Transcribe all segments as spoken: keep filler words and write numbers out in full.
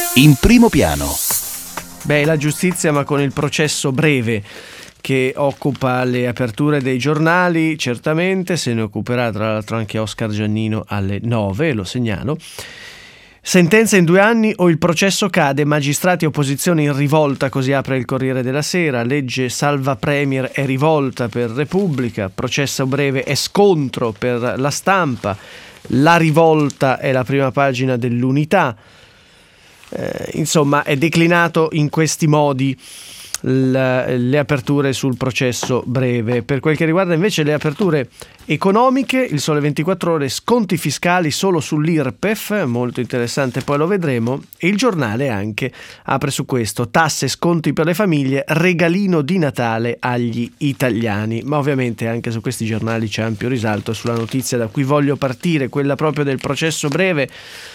In primo piano. Beh, la giustizia, ma con il processo breve che occupa le aperture dei giornali, certamente se ne occuperà tra l'altro anche Oscar Giannino alle nove, lo segnalo. Sentenza in due anni o il processo cade, magistrati e opposizione in rivolta, così apre il Corriere della Sera. Legge salva Premier è rivolta per Repubblica, processo breve è scontro per La Stampa, la rivolta è la prima pagina dell'Unità. Eh, insomma, è declinato in questi modi le, le aperture sul processo breve. Per quel che riguarda invece le aperture economiche, il Sole ventiquattro Ore, sconti fiscali solo sull'I R P E F, molto interessante, poi lo vedremo, e il Giornale anche apre su questo: tasse, sconti per le famiglie, regalino di Natale agli italiani. Ma ovviamente anche su questi giornali c'è ampio risalto sulla notizia da cui voglio partire, quella proprio del processo breve.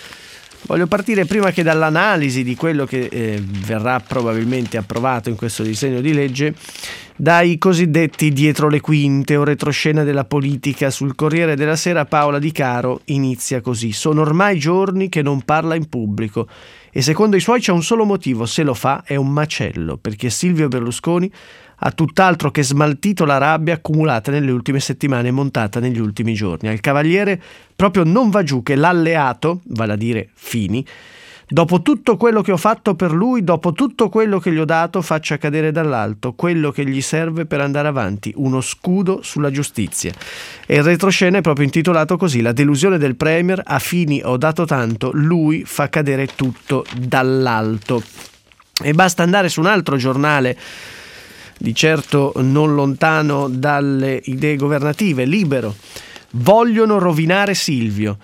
Voglio partire prima che dall'analisi di quello che eh, verrà probabilmente approvato in questo disegno di legge, dai cosiddetti dietro le quinte o retroscena della politica. Sul Corriere della Sera Paola Di Caro inizia così: sono ormai giorni che non parla in pubblico e secondo i suoi c'è un solo motivo: se lo fa è un macello, perché Silvio Berlusconi ha tutt'altro che smaltito la rabbia accumulata nelle ultime settimane e montata negli ultimi giorni. Al Cavaliere proprio non va giù che l'alleato, vale a dire Fini, dopo tutto quello che ho fatto per lui, dopo tutto quello che gli ho dato, faccia cadere dall'alto quello che gli serve per andare avanti, uno scudo sulla giustizia. E il retroscena è proprio intitolato così: la delusione del Premier, a Fini ho dato tanto, lui fa cadere tutto dall'alto. E basta andare su un altro giornale, di certo non lontano dalle idee governative, Libero. Vogliono rovinare Silvio.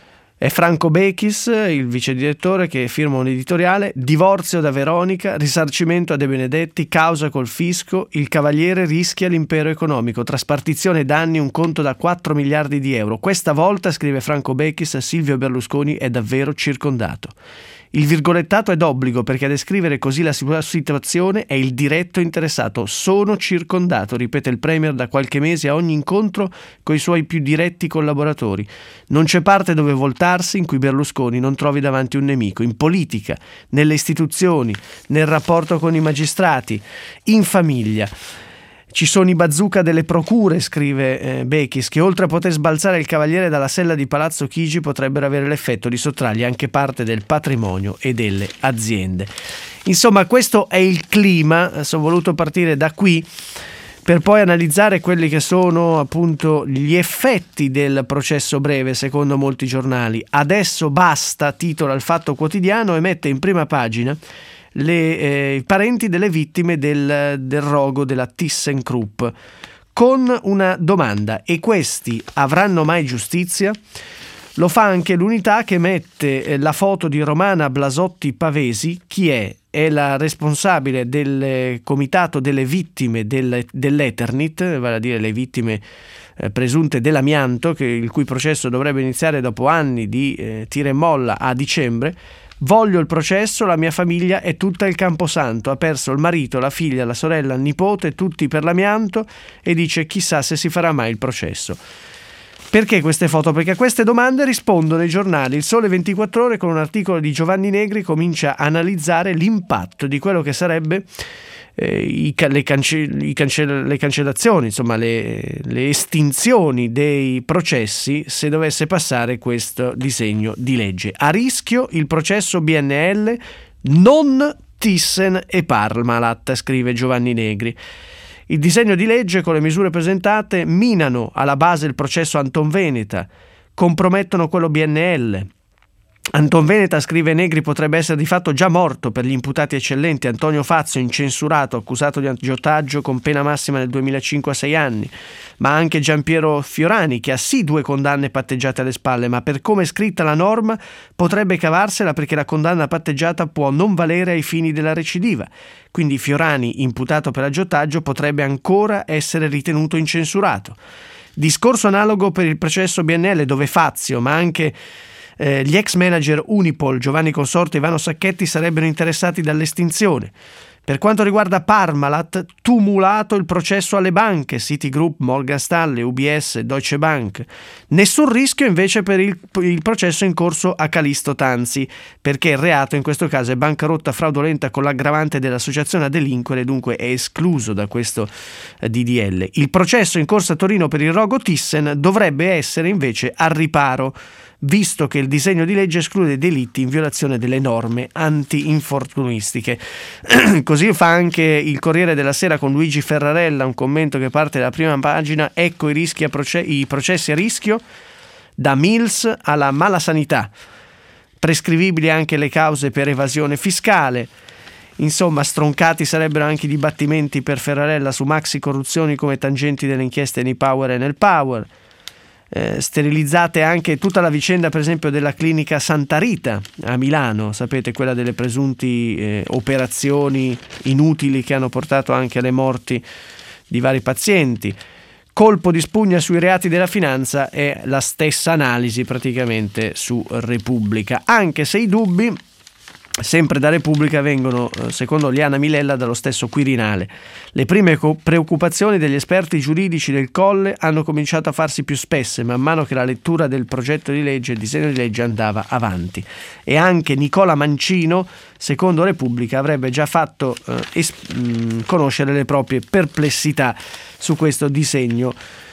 È Franco Bechis, il vice direttore, che firma un editoriale: divorzio da Veronica, risarcimento a De Benedetti, causa col fisco, il Cavaliere rischia l'impero economico, tra spartizione e danni un conto da quattro miliardi di euro. Questa volta, scrive Franco Bechis, Silvio Berlusconi è davvero circondato. Il virgolettato è d'obbligo perché a descrivere così la situazione è il diretto interessato. Sono circondato, ripete il Premier da qualche mese a ogni incontro coi suoi più diretti collaboratori. Non c'è parte dove voltarsi in cui Berlusconi non trovi davanti un nemico. In politica, nelle istituzioni, nel rapporto con i magistrati, in famiglia. Ci sono i bazooka delle procure, scrive eh, Bechis, che oltre a poter sbalzare il Cavaliere dalla sella di Palazzo Chigi potrebbero avere l'effetto di sottrargli anche parte del patrimonio e delle aziende. Insomma, questo è il clima. Sono voluto partire da qui per poi analizzare quelli che sono appunto gli effetti del processo breve secondo molti giornali. Adesso basta, titola il Fatto Quotidiano e mette in prima pagina le eh, parenti delle vittime del, del rogo della ThyssenKrupp, con una domanda: e questi avranno mai giustizia? Lo fa anche l'Unità, che mette eh, la foto di Romana Blasotti Pavesi. Chi è? È la responsabile del comitato delle vittime del, dell'Eternit, vale a dire le vittime eh, presunte dell'amianto, che, il cui processo dovrebbe iniziare dopo anni di eh, tira e molla a dicembre. Voglio il processo, la mia famiglia è tutta il Camposanto, ha perso il marito, la figlia, la sorella, il nipote, tutti per l'amianto, e dice chissà se si farà mai il processo. Perché queste foto? Perché a queste domande rispondono i giornali. Il Sole ventiquattro Ore, con un articolo di Giovanni Negri, comincia a analizzare l'impatto di quello che sarebbe eh, i, le, cance, i cance, le cancellazioni, insomma le, le estinzioni dei processi se dovesse passare questo disegno di legge. A rischio il processo B N L, non Thyssen e Parmalat, scrive Giovanni Negri. Il disegno di legge con le misure presentate minano alla base il processo Antonveneta, compromettono quello B N L. Antonveneta, scrive Negri, potrebbe essere di fatto già morto per gli imputati eccellenti Antonio Fazio, incensurato, accusato di aggiotaggio con pena massima nel duemilacinque a sei anni, ma anche Giampiero Fiorani, che ha sì due condanne patteggiate alle spalle, ma per come è scritta la norma potrebbe cavarsela, perché la condanna patteggiata può non valere ai fini della recidiva. Quindi Fiorani, imputato per aggiotaggio, potrebbe ancora essere ritenuto incensurato. Discorso analogo per il processo B N L, dove Fazio, ma anche Eh, gli ex manager Unipol Giovanni Consorte e Ivano Sacchetti sarebbero interessati dall'estinzione. Per quanto riguarda Parmalat, tumulato il processo alle banche, Citigroup, Morgan Stanley, U B S, Deutsche Bank. Nessun rischio invece per il, il processo in corso a Callisto Tanzi, perché il reato in questo caso è bancarotta fraudolenta con l'aggravante dell'associazione a delinquere, dunque è escluso da questo D D L. Il processo in corso a Torino per il rogo Thyssen dovrebbe essere invece al riparo, visto che il disegno di legge esclude delitti in violazione delle norme anti-infortunistiche. Così fa anche il Corriere della Sera con Luigi Ferrarella, un commento che parte dalla prima pagina. Ecco i, rischi a proce- i processi a rischio, da Mills alla malasanità, prescrivibili anche le cause per evasione fiscale. Insomma, stroncati sarebbero anche i dibattimenti per Ferrarella su maxi corruzioni come tangenti delle inchieste nei Power e nel Power. Eh, sterilizzate anche tutta la vicenda, per esempio, della clinica Santa Rita a Milano, sapete, quella delle presunti eh, operazioni inutili che hanno portato anche alle morti di vari pazienti. Colpo di spugna sui reati della finanza è la stessa analisi praticamente su Repubblica, anche se i dubbi sempre da Repubblica vengono, secondo Liana Milella, dallo stesso Quirinale. Le prime co- preoccupazioni degli esperti giuridici del Colle hanno cominciato a farsi più spesse man mano che la lettura del progetto di legge, il disegno di legge andava avanti. E anche Nicola Mancino, secondo Repubblica, avrebbe già fatto eh, es- mh, conoscere le proprie perplessità su questo disegno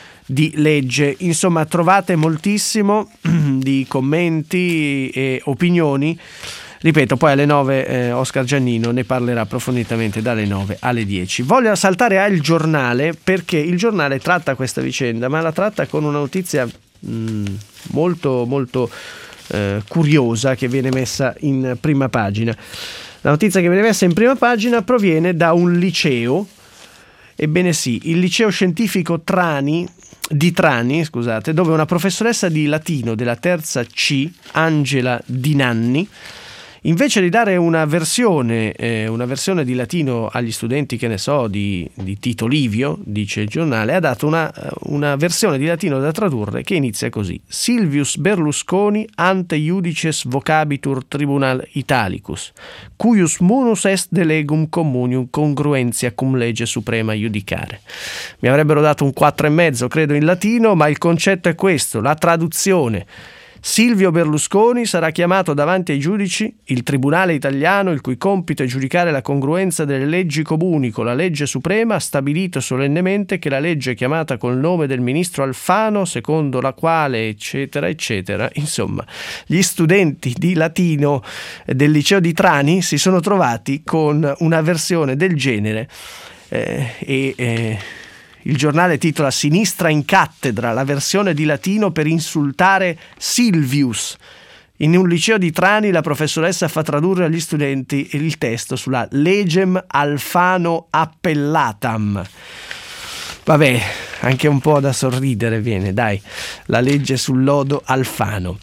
di legge. Insomma, trovate moltissimo di commenti e opinioni. Ripeto, poi alle nove eh, Oscar Giannino ne parlerà approfonditamente dalle nove alle dieci. Voglio saltare al Giornale, perché il Giornale tratta questa vicenda, ma la tratta con una notizia mh, molto molto eh, curiosa che viene messa in prima pagina. La notizia che viene messa in prima pagina proviene da un liceo, ebbene sì, il liceo scientifico Trani di Trani, scusate, dove una professoressa di latino della terza C, Angela Di Nanni, invece di dare una versione, eh, una versione di latino agli studenti, che ne so, di, di Tito Livio, dice il Giornale, ha dato una, una versione di latino da tradurre che inizia così: Silvius Berlusconi ante iudices vocabitur tribunal italicus, cuius munus est de legum communium congruentia cum legge suprema iudicare. Mi avrebbero dato un quattro e mezzo, credo, in latino, ma il concetto è questo, la traduzione. Silvio Berlusconi sarà chiamato davanti ai giudici, il tribunale italiano, il cui compito è giudicare la congruenza delle leggi comuni con la legge suprema, ha stabilito solennemente che la legge chiamata col nome del ministro Alfano, secondo la quale eccetera eccetera, insomma, gli studenti di latino del liceo di Trani si sono trovati con una versione del genere eh, e... Eh, il Giornale titola Sinistra in cattedra, la versione di latino per insultare Silvius. In un liceo di Trani la professoressa fa tradurre agli studenti il testo sulla Legem Alfano Appellatam. Vabbè, anche un po' da sorridere viene, dai, la legge sul lodo Alfano.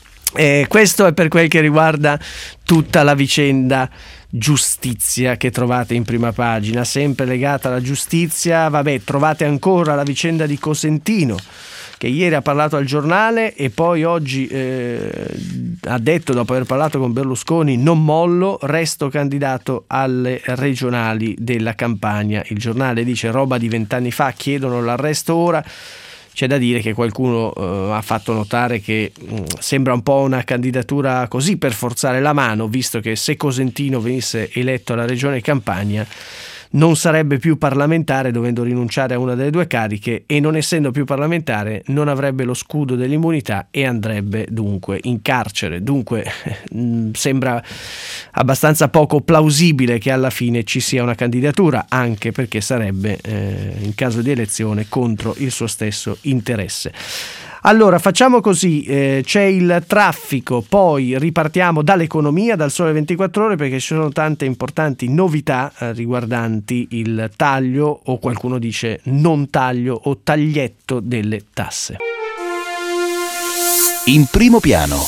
E questo è per quel che riguarda tutta la vicenda giustizia che trovate in prima pagina, sempre legata alla giustizia. Vabbè, trovate ancora la vicenda di Cosentino, che ieri ha parlato al Giornale e poi oggi eh, ha detto, dopo aver parlato con Berlusconi, non mollo, resto candidato alle regionali della Campania. Il Giornale dice roba di vent'anni fa, chiedono l'arresto ora. C'è da dire che qualcuno eh, ha fatto notare che mh, sembra un po' una candidatura così per forzare la mano, visto che se Cosentino venisse eletto alla regione Campania non sarebbe più parlamentare, dovendo rinunciare a una delle due cariche, e non essendo più parlamentare non avrebbe lo scudo dell'immunità e andrebbe dunque in carcere. Dunque mh, sembra abbastanza poco plausibile che alla fine ci sia una candidatura, anche perché sarebbe eh, in caso di elezione contro il suo stesso interesse. Allora facciamo così, eh, c'è il traffico, poi ripartiamo dall'economia, dal Sole ventiquattro Ore, perché ci sono tante importanti novità eh, riguardanti il taglio, o qualcuno dice non taglio o taglietto delle tasse. In primo piano,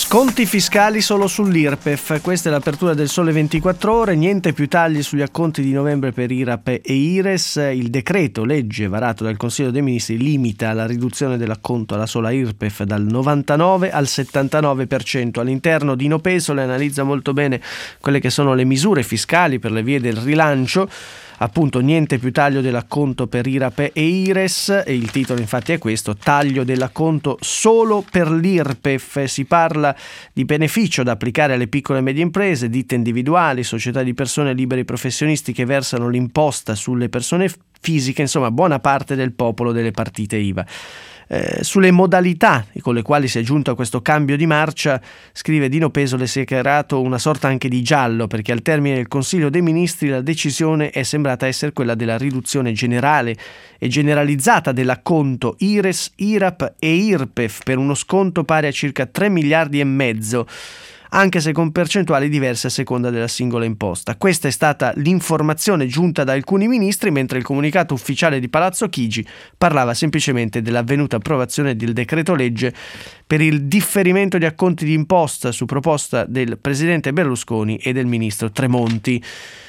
Sconti fiscali solo sull'Irpef, questa è l'apertura del Sole ventiquattro Ore, niente più tagli sugli acconti di novembre per I R A P e Ires. Il decreto legge varato dal Consiglio dei Ministri limita la riduzione dell'acconto alla sola Irpef dal novantanove al settantanove per cento. All'interno Dino Pesole analizza molto bene quelle che sono le misure fiscali per le vie del rilancio. Appunto, niente più taglio dell'acconto per I R A P e Ires, e il titolo infatti è questo: taglio dell'acconto solo per l'Irpef. Si parla di beneficio da applicare alle piccole e medie imprese, ditte individuali, società di persone, liberi professionisti che versano l'imposta sulle persone fisiche, insomma buona parte del popolo delle partite I V A. Eh, sulle modalità con le quali si è giunto a questo cambio di marcia, scrive Dino Pesole, si è creato una sorta anche di giallo, perché al termine del Consiglio dei Ministri la decisione è sembrata essere quella della riduzione generale e generalizzata dell'acconto Ires, I R A P e Irpef per uno sconto pari a circa tre miliardi e mezzo, anche se con percentuali diverse a seconda della singola imposta. Questa è stata l'informazione giunta da alcuni ministri, mentre il comunicato ufficiale di Palazzo Chigi parlava semplicemente dell'avvenuta approvazione del decreto legge per il differimento di acconti di imposta su proposta del presidente Berlusconi e del ministro Tremonti.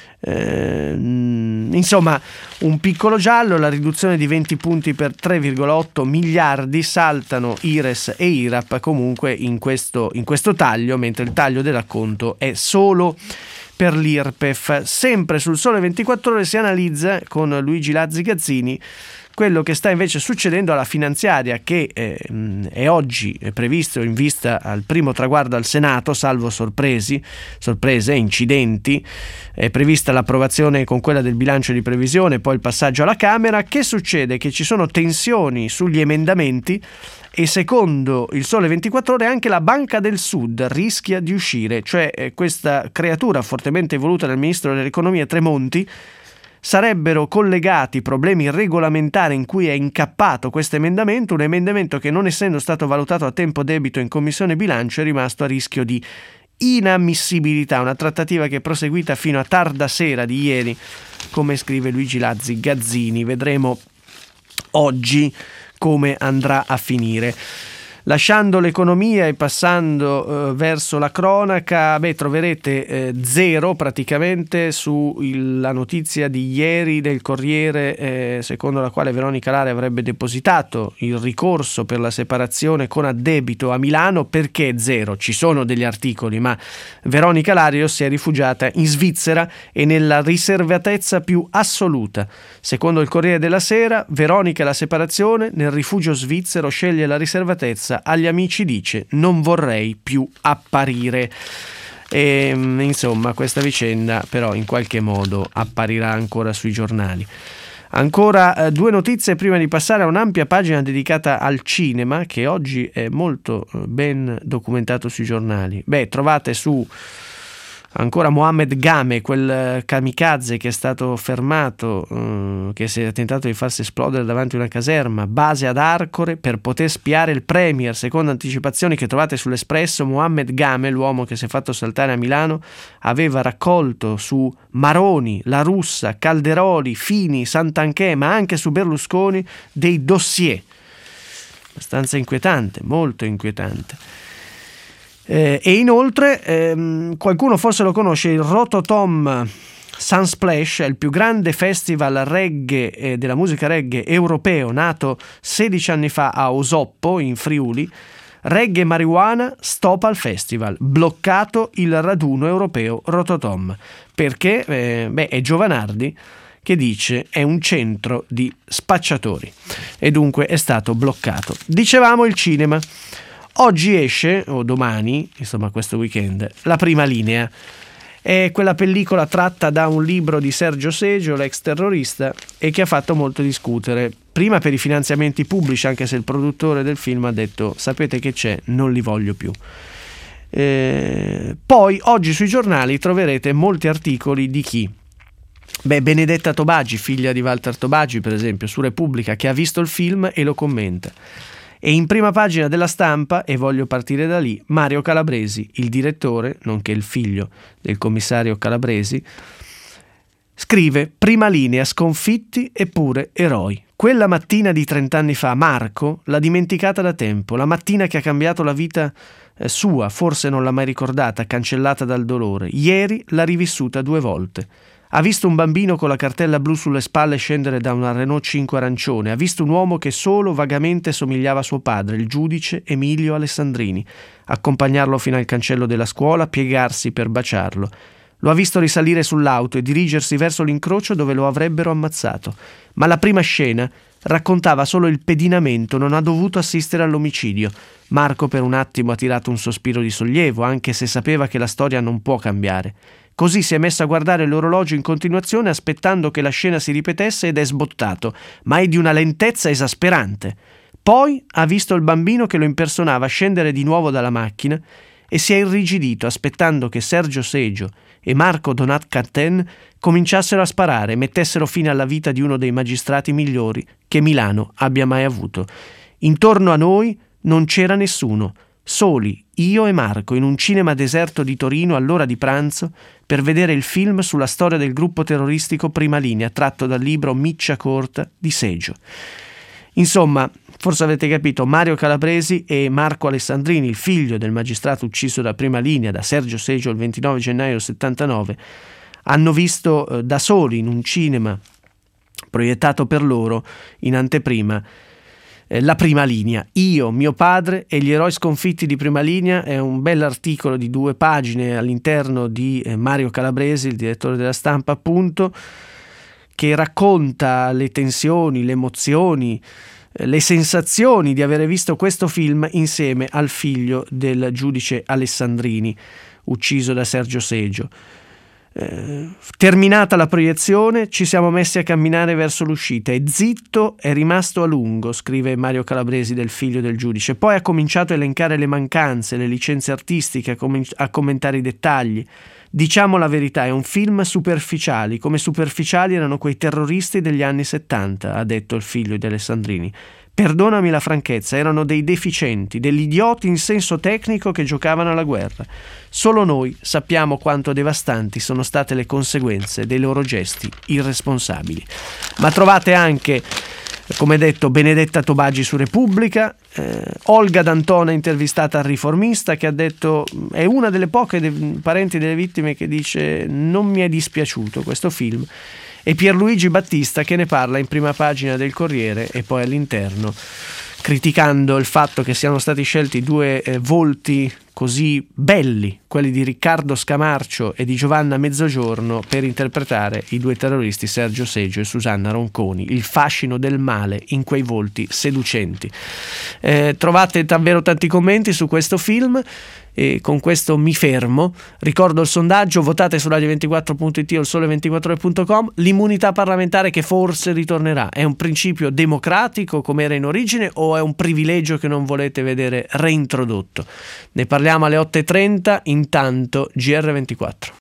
Eh, insomma, un piccolo giallo, la riduzione di venti punti per tre virgola otto miliardi, saltano Ires e I R A P comunque in questo, in questo taglio, mentre il taglio dell'acconto è solo per l'Irpef. Sempre sul Sole ventiquattro Ore si analizza con Luigi Lazzi Gazzini quello che sta invece succedendo alla finanziaria, che eh, è oggi previsto in vista al primo traguardo al Senato, salvo sorpresi, sorprese, incidenti. È prevista l'approvazione con quella del bilancio di previsione, poi il passaggio alla Camera. Che succede? Che ci sono tensioni sugli emendamenti e secondo il Sole ventiquattro Ore anche la Banca del Sud rischia di uscire, cioè eh, questa creatura fortemente voluta dal ministro dell'economia Tremonti. Sarebbero collegati problemi regolamentari in cui è incappato questo emendamento, un emendamento che, non essendo stato valutato a tempo debito in Commissione Bilancio, è rimasto a rischio di inammissibilità, una trattativa che è proseguita fino a tarda sera di ieri, come scrive Luigi Lazzi Gazzini. Vedremo oggi come andrà a finire. Lasciando l'economia e passando eh, verso la cronaca, beh, troverete eh, zero praticamente sulla notizia di ieri del Corriere, eh, secondo la quale Veronica Lari avrebbe depositato il ricorso per la separazione con addebito a Milano. Perché zero? Ci sono degli articoli, ma Veronica Lario si è rifugiata in Svizzera e nella riservatezza più assoluta. Secondo il Corriere della Sera, Veronica e la separazione, nel rifugio svizzero sceglie la riservatezza. Agli amici dice: non vorrei più apparire. E, insomma, questa vicenda però in qualche modo apparirà ancora sui giornali. Ancora eh, due notizie prima di passare a un'ampia pagina dedicata al cinema, che oggi è molto eh, ben documentato sui giornali. Beh, trovate su ancora Mohammed Game, quel kamikaze che è stato fermato, eh, che si è tentato di farsi esplodere davanti a una caserma, base ad Arcore per poter spiare il Premier. Secondo anticipazioni che trovate sull'Espresso, Mohammed Game, l'uomo che si è fatto saltare a Milano, aveva raccolto su Maroni, La Russa, Calderoli, Fini, Santanchè, ma anche su Berlusconi dei dossier. Abbastanza inquietante, molto inquietante. Eh, e inoltre ehm, qualcuno forse lo conosce, il Rototom Sunsplash è il più grande festival reggae eh, della musica reggae europeo, nato sedici anni fa a Osoppo in Friuli. Reggae marijuana, stop al festival, bloccato il raduno europeo Rototom, perché eh, beh, è Giovanardi che dice è un centro di spacciatori e dunque è stato bloccato. Dicevamo il cinema. Oggi esce, o domani, insomma questo weekend, La prima linea. È quella pellicola tratta da un libro di Sergio Seggio, l'ex terrorista, e che ha fatto molto discutere. Prima per i finanziamenti pubblici, anche se il produttore del film ha detto: sapete che c'è, non li voglio più. Eh, poi oggi sui giornali troverete molti articoli di chi? Beh, Benedetta Tobagi, figlia di Walter Tobagi, per esempio, su Repubblica, che ha visto il film e lo commenta. E in prima pagina della Stampa, e voglio partire da lì, Mario Calabresi, il direttore, nonché il figlio del commissario Calabresi, Scrive: prima linea, sconfitti eppure eroi. Quella mattina di trent'anni fa Marco l'ha dimenticata da tempo, la mattina che ha cambiato la vita eh, sua, forse non l'ha mai ricordata, cancellata dal dolore. Ieri l'ha rivissuta due volte. Ha visto un bambino con la cartella blu sulle spalle scendere da una Renault cinque arancione, ha visto un uomo che solo vagamente somigliava a suo padre, il giudice Emilio Alessandrini, accompagnarlo fino al cancello della scuola, piegarsi per baciarlo. Lo ha visto risalire sull'auto e dirigersi verso l'incrocio dove lo avrebbero ammazzato. Ma la prima scena raccontava solo il pedinamento, non ha dovuto assistere all'omicidio. Marco per un attimo ha tirato un sospiro di sollievo, anche se sapeva che la storia non può cambiare. Così si è messo a guardare l'orologio in continuazione aspettando che la scena si ripetesse ed è sbottato, ma è di una lentezza esasperante. Poi ha visto il bambino che lo impersonava scendere di nuovo dalla macchina e si è irrigidito aspettando che Sergio Seggio e Marco Donat Cattin cominciassero a sparare e mettessero fine alla vita di uno dei magistrati migliori che Milano abbia mai avuto. Intorno a noi non c'era nessuno, soli io e Marco in un cinema deserto di Torino all'ora di pranzo per vedere il film sulla storia del gruppo terroristico Prima Linea tratto dal libro Miccia Corta di Seggio. Insomma, forse avete capito, Mario Calabresi e Marco Alessandrini, il figlio del magistrato ucciso da Prima Linea da Sergio Seggio il ventinove gennaio settantanove, hanno visto eh, da soli in un cinema proiettato per loro in anteprima eh, la Prima Linea. Io, mio padre e gli eroi sconfitti di Prima Linea è un bell'articolo di due pagine all'interno di eh, Mario Calabresi, il direttore della Stampa appunto, che racconta le tensioni, le emozioni, le sensazioni di avere visto questo film insieme al figlio del giudice Alessandrini, ucciso da Sergio Seggio. Eh, terminata la proiezione, ci siamo messi a camminare verso l'uscita e zitto è rimasto a lungo, scrive Mario Calabresi del figlio del giudice. Poi ha cominciato a elencare le mancanze, le licenze artistiche, a, com- a commentare i dettagli. Diciamo la verità, è un film superficiali, come superficiali erano quei terroristi degli anni settanta, ha detto il figlio di Alessandrini. Perdonami la franchezza, erano dei deficienti, degli idioti in senso tecnico che giocavano alla guerra. Solo noi sappiamo quanto devastanti sono state le conseguenze dei loro gesti irresponsabili. Ma trovate anche, come detto, Benedetta Tobagi su Repubblica, eh, Olga D'Antona intervistata al Riformista, che ha detto, è una delle poche de- parenti delle vittime che dice non mi è dispiaciuto questo film, e Pierluigi Battista che ne parla in prima pagina del Corriere e poi all'interno, criticando il fatto che siano stati scelti due eh, volti così belli, quelli di Riccardo Scamarcio e di Giovanna Mezzogiorno, per interpretare i due terroristi Sergio Seggio e Susanna Ronconi, il fascino del male in quei volti seducenti. Eh, trovate davvero tanti commenti su questo film e con questo mi fermo. Ricordo il sondaggio: votate su radio ventiquattro punto it o il sole ventiquattro ore punto com. L'immunità parlamentare che forse ritornerà è un principio democratico come era in origine o è un privilegio che non volete vedere reintrodotto? Ne parliamo alle otto e trenta, intanto G R ventiquattro.